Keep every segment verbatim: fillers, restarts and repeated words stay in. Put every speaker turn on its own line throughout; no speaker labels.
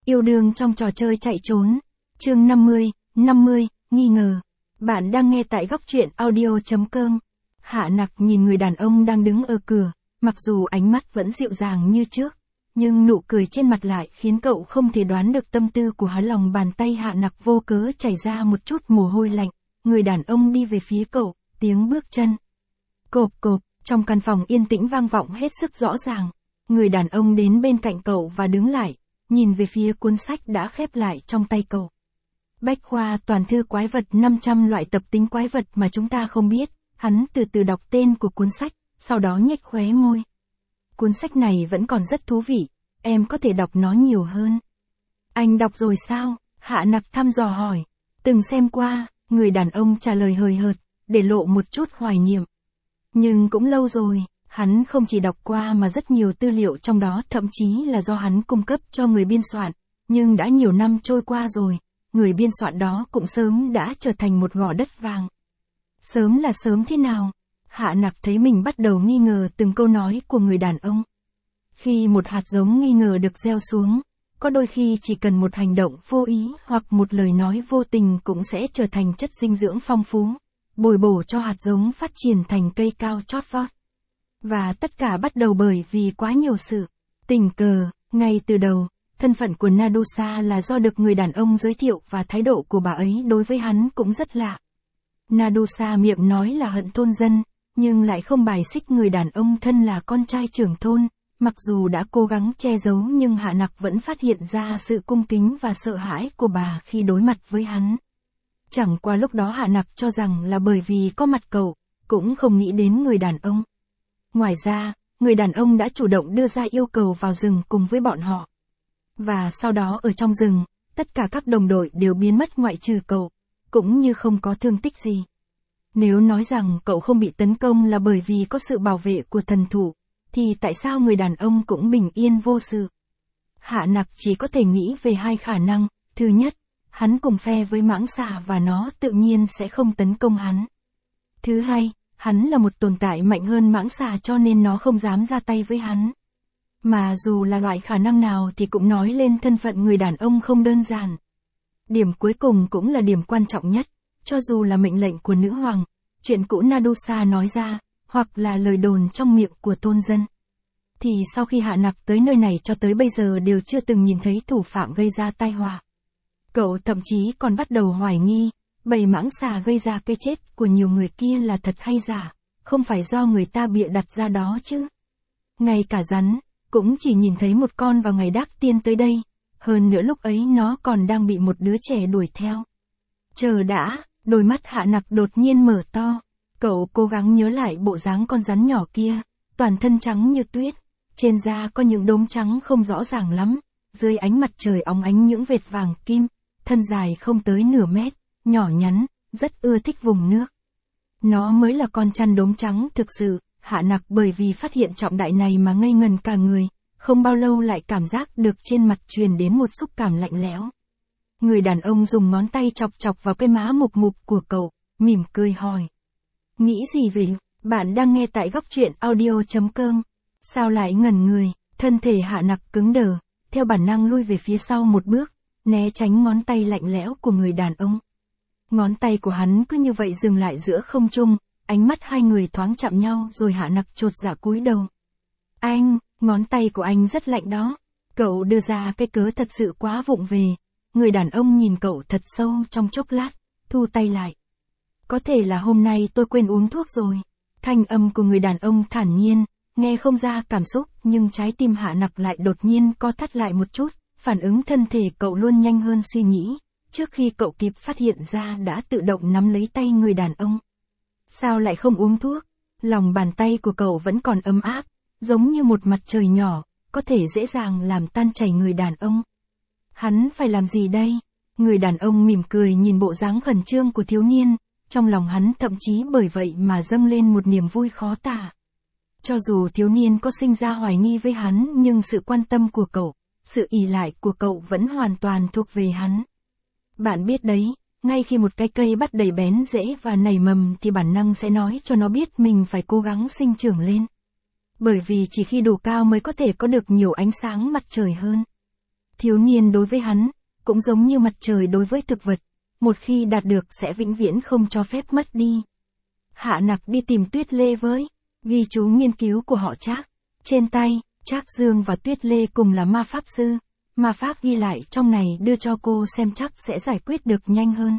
Yêu đương trong trò chơi chạy trốn. Chương năm mươi, năm mươi, nghi ngờ. Bạn đang nghe tại góc truyện audio chấm com. Hạ Nặc nhìn người đàn ông đang đứng ở cửa, mặc dù ánh mắt vẫn dịu dàng như trước, nhưng nụ cười trên mặt lại khiến cậu không thể đoán được tâm tư của hắn. Lòng bàn tay Hạ Nặc vô cớ chảy ra một chút mồ hôi lạnh, người đàn ông đi về phía cậu, tiếng bước chân cộp cộp, trong căn phòng yên tĩnh vang vọng hết sức rõ ràng. Người đàn ông đến bên cạnh cậu và đứng lại, nhìn về phía cuốn sách đã khép lại trong tay cậu. Bách khoa toàn thư quái vật năm trăm loại tập tính quái vật mà chúng ta không biết. Hắn từ từ đọc tên của cuốn sách, sau đó nhếch khóe môi. Cuốn sách này vẫn còn rất thú vị, em có thể đọc nó nhiều hơn. Anh đọc rồi sao? Hạ Nặc thăm dò hỏi. Từng xem qua, người đàn ông trả lời hời hợt, để lộ một chút hoài niệm. Nhưng cũng lâu rồi, hắn không chỉ đọc qua mà rất nhiều tư liệu trong đó thậm chí là do hắn cung cấp cho người biên soạn, nhưng đã nhiều năm trôi qua rồi, người biên soạn đó cũng sớm đã trở thành một gò đất vàng. Sớm là sớm thế nào? Hạ Nặc thấy mình bắt đầu nghi ngờ từng câu nói của người đàn ông. Khi một hạt giống nghi ngờ được gieo xuống, có đôi khi chỉ cần một hành động vô ý hoặc một lời nói vô tình cũng sẽ trở thành chất dinh dưỡng phong phú, bồi bổ cho hạt giống phát triển thành cây cao chót vót. Và tất cả bắt đầu bởi vì quá nhiều sự tình cờ. Ngay từ đầu, thân phận của Nadusa là do được người đàn ông giới thiệu và thái độ của bà ấy đối với hắn cũng rất lạ. Nadusa miệng nói là hận thôn dân, nhưng lại không bài xích người đàn ông thân là con trai trưởng thôn. Mặc dù đã cố gắng che giấu nhưng Hạ Nặc vẫn phát hiện ra sự cung kính và sợ hãi của bà khi đối mặt với hắn. Chẳng qua lúc đó Hạ Nặc cho rằng là bởi vì có mặt cậu, cũng không nghĩ đến người đàn ông. Ngoài ra, người đàn ông đã chủ động đưa ra yêu cầu vào rừng cùng với bọn họ. Và sau đó ở trong rừng, tất cả các đồng đội đều biến mất ngoại trừ cậu, cũng như không có thương tích gì. Nếu nói rằng cậu không bị tấn công là bởi vì có sự bảo vệ của thần thủ, thì tại sao người đàn ông cũng bình yên vô sự? Hạ Nặc chỉ có thể nghĩ về hai khả năng. Thứ nhất, hắn cùng phe với mãng xà và nó tự nhiên sẽ không tấn công hắn. Thứ hai, hắn là một tồn tại mạnh hơn mãng xà cho nên nó không dám ra tay với hắn. Mà dù là loại khả năng nào thì cũng nói lên thân phận người đàn ông không đơn giản. Điểm cuối cùng cũng là điểm quan trọng nhất, cho dù là mệnh lệnh của nữ hoàng, chuyện cũ Nadusa nói ra, hoặc là lời đồn trong miệng của thôn dân, thì sau khi Hạ Nặc tới nơi này cho tới bây giờ đều chưa từng nhìn thấy thủ phạm gây ra tai họa. Cậu thậm chí còn bắt đầu hoài nghi, bầy mãng xà gây ra cái chết của nhiều người kia là thật hay giả, không phải do người ta bịa đặt ra đó chứ. Ngay cả rắn, cũng chỉ nhìn thấy một con vào ngày Đát Tiên tới đây, hơn nữa lúc ấy nó còn đang bị một đứa trẻ đuổi theo. Chờ đã, đôi mắt Hạ Nặc đột nhiên mở to, cậu cố gắng nhớ lại bộ dáng con rắn nhỏ kia, toàn thân trắng như tuyết, trên da có những đốm trắng không rõ ràng lắm, dưới ánh mặt trời óng ánh những vệt vàng kim, thân dài không tới nửa mét, nhỏ nhắn, rất ưa thích vùng nước. Nó mới là con chăn đốm trắng thực sự. Hạ Nặc bởi vì phát hiện trọng đại này mà ngây ngần cả người, không bao lâu lại cảm giác được trên mặt truyền đến một xúc cảm lạnh lẽo. Người đàn ông dùng ngón tay chọc chọc vào cái má mục mục của cậu, mỉm cười hỏi. Nghĩ gì vậy? Bạn đang nghe tại góc truyện audio chấm com. Sao lại ngẩn người? Thân thể Hạ Nặc cứng đờ, theo bản năng lui về phía sau một bước, né tránh ngón tay lạnh lẽo của người đàn ông. Ngón tay của hắn cứ như vậy dừng lại giữa không trung. Ánh mắt hai người thoáng chạm nhau rồi Hạ Nặc chột dạ cúi đầu. Anh, ngón tay của anh rất lạnh đó. Cậu đưa ra cái cớ thật sự quá vụng về. Người đàn ông nhìn cậu thật sâu trong chốc lát, thu tay lại. Có thể là hôm nay tôi quên uống thuốc rồi. Thanh âm của người đàn ông thản nhiên, nghe không ra cảm xúc nhưng trái tim Hạ Nặc lại đột nhiên co thắt lại một chút. Phản ứng thân thể cậu luôn nhanh hơn suy nghĩ. Trước khi cậu kịp phát hiện ra đã tự động nắm lấy tay người đàn ông. Sao lại không uống thuốc? Lòng bàn tay của cậu vẫn còn ấm áp, giống như một mặt trời nhỏ, có thể dễ dàng làm tan chảy người đàn ông. Hắn phải làm gì đây? Người đàn ông mỉm cười nhìn bộ dáng khẩn trương của thiếu niên, trong lòng hắn thậm chí bởi vậy mà dâng lên một niềm vui khó tả. Cho dù thiếu niên có sinh ra hoài nghi với hắn nhưng sự quan tâm của cậu, sự ỷ lại của cậu vẫn hoàn toàn thuộc về hắn. Bạn biết đấy. Ngay khi một cái cây bắt đầy bén rễ và nảy mầm thì bản năng sẽ nói cho nó biết mình phải cố gắng sinh trưởng lên. Bởi vì chỉ khi đủ cao mới có thể có được nhiều ánh sáng mặt trời hơn. Thiếu niên đối với hắn, cũng giống như mặt trời đối với thực vật, một khi đạt được sẽ vĩnh viễn không cho phép mất đi. Hạ Nặc đi tìm Tuyết Lê với ghi chú nghiên cứu của họ Trác. Trên tay, Trác Dương và Tuyết Lê cùng là ma pháp sư. Ma pháp ghi lại trong này đưa cho cô xem chắc sẽ giải quyết được nhanh hơn.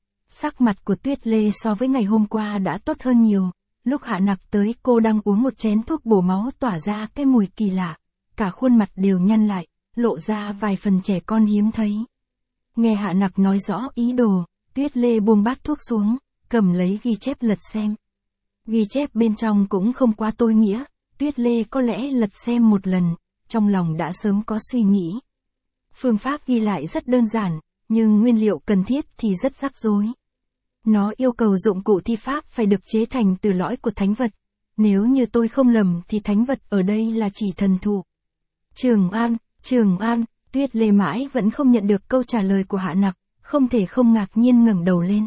Sắc mặt của Tuyết Lê so với ngày hôm qua đã tốt hơn nhiều. Lúc Hạ Nặc tới cô đang uống một chén thuốc bổ máu tỏa ra cái mùi kỳ lạ. Cả khuôn mặt đều nhăn lại, lộ ra vài phần trẻ con hiếm thấy. Nghe Hạ Nặc nói rõ ý đồ, Tuyết Lê buông bát thuốc xuống, cầm lấy ghi chép lật xem. Ghi chép bên trong cũng không quá tối nghĩa, Tuyết Lê có lẽ lật xem một lần, trong lòng đã sớm có suy nghĩ. Phương pháp ghi lại rất đơn giản, nhưng nguyên liệu cần thiết thì rất rắc rối. Nó yêu cầu dụng cụ thi pháp phải được chế thành từ lõi của thánh vật. Nếu như tôi không lầm thì thánh vật ở đây là chỉ thần thụ. Trường An, Trường An, Tuyết Lê mãi vẫn không nhận được câu trả lời của Hạ Nặc, không thể không ngạc nhiên ngẩng đầu lên.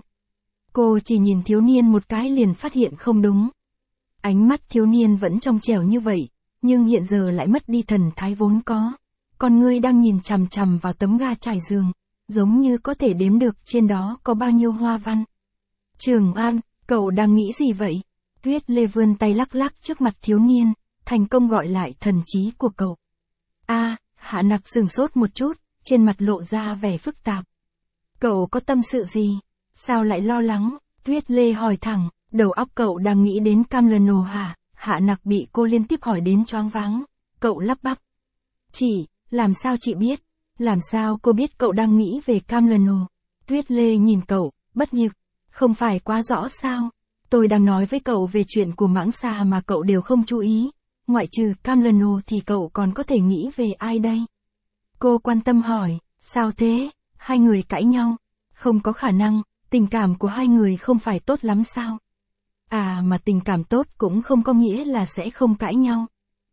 Cô chỉ nhìn thiếu niên một cái liền phát hiện không đúng. Ánh mắt thiếu niên vẫn trong trẻo như vậy, nhưng hiện giờ lại mất đi thần thái vốn có. Con ngươi đang nhìn chằm chằm vào tấm ga trải giường, giống như có thể đếm được trên đó có bao nhiêu hoa văn. Trường An, cậu đang nghĩ gì vậy? Tuyết Lê vươn tay lắc lắc trước mặt thiếu niên, thành công gọi lại thần trí của cậu. A, à, Hạ Nặc sửng sốt một chút, trên mặt lộ ra vẻ phức tạp. Cậu có tâm sự gì? Sao lại lo lắng? Tuyết Lê hỏi thẳng, đầu óc cậu đang nghĩ đến Camleno hả? Hạ Nặc bị cô liên tiếp hỏi đến choáng váng. Cậu lắp bắp. Chị, làm sao chị biết? Làm sao cô biết cậu đang nghĩ về Camleno? Tuyết Lê nhìn cậu, bất nhực. Không phải quá rõ sao? Tôi đang nói với cậu về chuyện của mãng xà mà cậu đều không chú ý. Ngoại trừ Camleno thì cậu còn có thể nghĩ về ai đây? Cô quan tâm hỏi, sao thế? Hai người cãi nhau? Không có khả năng, tình cảm của hai người không phải tốt lắm sao? À mà tình cảm tốt cũng không có nghĩa là sẽ không cãi nhau.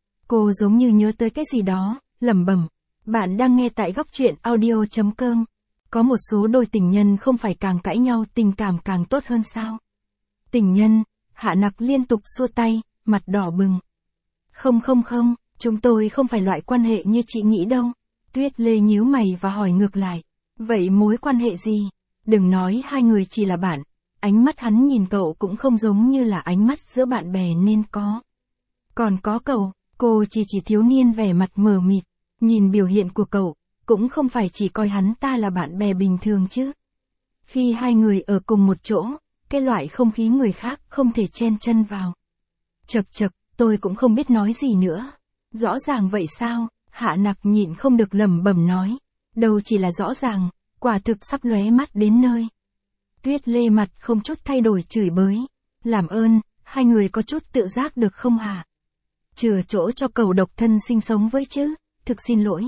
Cô giống như nhớ tới cái gì đó, lẩm bẩm. Bạn đang nghe tại góc truyện audio chấm com. Có một số đôi tình nhân không phải càng cãi nhau tình cảm càng tốt hơn sao? Tình nhân, Hạ Nặc liên tục xua tay, mặt đỏ bừng. Không không không, chúng tôi không phải loại quan hệ như chị nghĩ đâu. Tuyết Lê nhíu mày và hỏi ngược lại. Vậy mối quan hệ gì? Đừng nói hai người chỉ là bạn. Ánh mắt hắn nhìn cậu cũng không giống như là ánh mắt giữa bạn bè nên có. Còn có cậu, cô chỉ chỉ thiếu niên vẻ mặt mờ mịt. Nhìn biểu hiện của cậu, cũng không phải chỉ coi hắn ta là bạn bè bình thường chứ. Khi hai người ở cùng một chỗ, cái loại không khí người khác không thể chen chân vào. Chật chật, tôi cũng không biết nói gì nữa. Rõ ràng vậy sao? Hạ Nặc nhịn không được lẩm bẩm nói. Đâu chỉ là rõ ràng, quả thực sắp lóe mắt đến nơi. Tuyết Lê mặt không chút thay đổi chửi bới. Làm ơn, hai người có chút tự giác được không hả? Chừa chỗ cho cậu độc thân sinh sống với chứ, thực xin lỗi.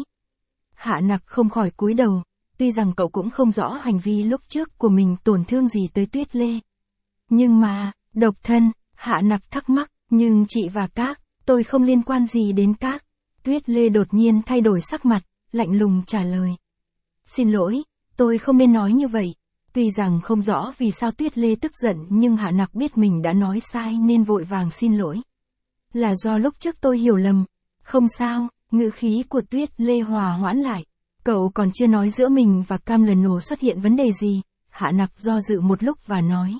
Hạ Nặc không khỏi cúi đầu, tuy rằng cậu cũng không rõ hành vi lúc trước của mình tổn thương gì tới Tuyết Lê. Nhưng mà, độc thân, Hạ Nặc thắc mắc, nhưng chị và các, tôi không liên quan gì đến các. Tuyết Lê đột nhiên thay đổi sắc mặt, lạnh lùng trả lời. Xin lỗi, tôi không nên nói như vậy. Tuy rằng không rõ vì sao Tuyết Lê tức giận nhưng Hạ Nặc biết mình đã nói sai nên vội vàng xin lỗi. Là do lúc trước tôi hiểu lầm. Không sao, ngữ khí của Tuyết Lê hòa hoãn lại. Cậu còn chưa nói giữa mình và Camleno xuất hiện vấn đề gì. Hạ Nặc do dự một lúc và nói.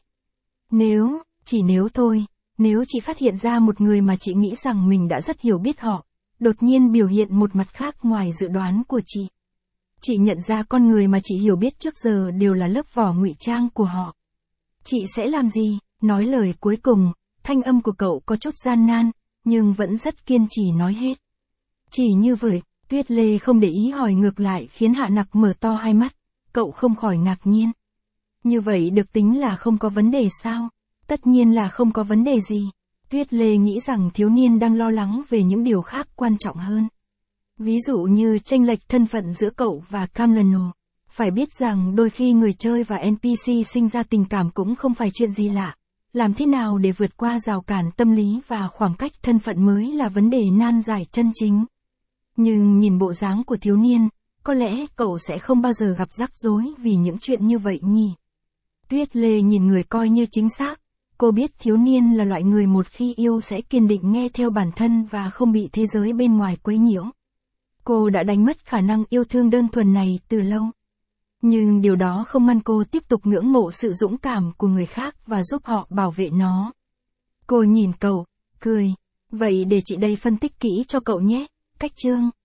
Nếu, chỉ nếu thôi, nếu chị phát hiện ra một người mà chị nghĩ rằng mình đã rất hiểu biết họ, đột nhiên biểu hiện một mặt khác ngoài dự đoán của chị. Chị nhận ra con người mà chị hiểu biết trước giờ đều là lớp vỏ ngụy trang của họ. Chị sẽ làm gì? Nói lời cuối cùng, thanh âm của cậu có chút gian nan, nhưng vẫn rất kiên trì nói hết. Chỉ như vậy, Tuyết Lê không để ý hỏi ngược lại khiến Hạ Nặc mở to hai mắt, cậu không khỏi ngạc nhiên. Như vậy được tính là không có vấn đề sao? Tất nhiên là không có vấn đề gì. Tuyết Lê nghĩ rằng thiếu niên đang lo lắng về những điều khác quan trọng hơn. Ví dụ như chênh lệch thân phận giữa cậu và Camleno. Phải biết rằng đôi khi người chơi và en pê xê sinh ra tình cảm cũng không phải chuyện gì lạ. Làm thế nào để vượt qua rào cản tâm lý và khoảng cách thân phận mới là vấn đề nan giải chân chính. Nhưng nhìn bộ dáng của thiếu niên, có lẽ cậu sẽ không bao giờ gặp rắc rối vì những chuyện như vậy nhỉ. Tuyết Lê nhìn người coi như chính xác. Cô biết thiếu niên là loại người một khi yêu sẽ kiên định nghe theo bản thân và không bị thế giới bên ngoài quấy nhiễu. Cô đã đánh mất khả năng yêu thương đơn thuần này từ lâu. Nhưng điều đó không ngăn cô tiếp tục ngưỡng mộ sự dũng cảm của người khác và giúp họ bảo vệ nó. Cô nhìn cậu, cười. Vậy để chị đây phân tích kỹ cho cậu nhé. Cách chương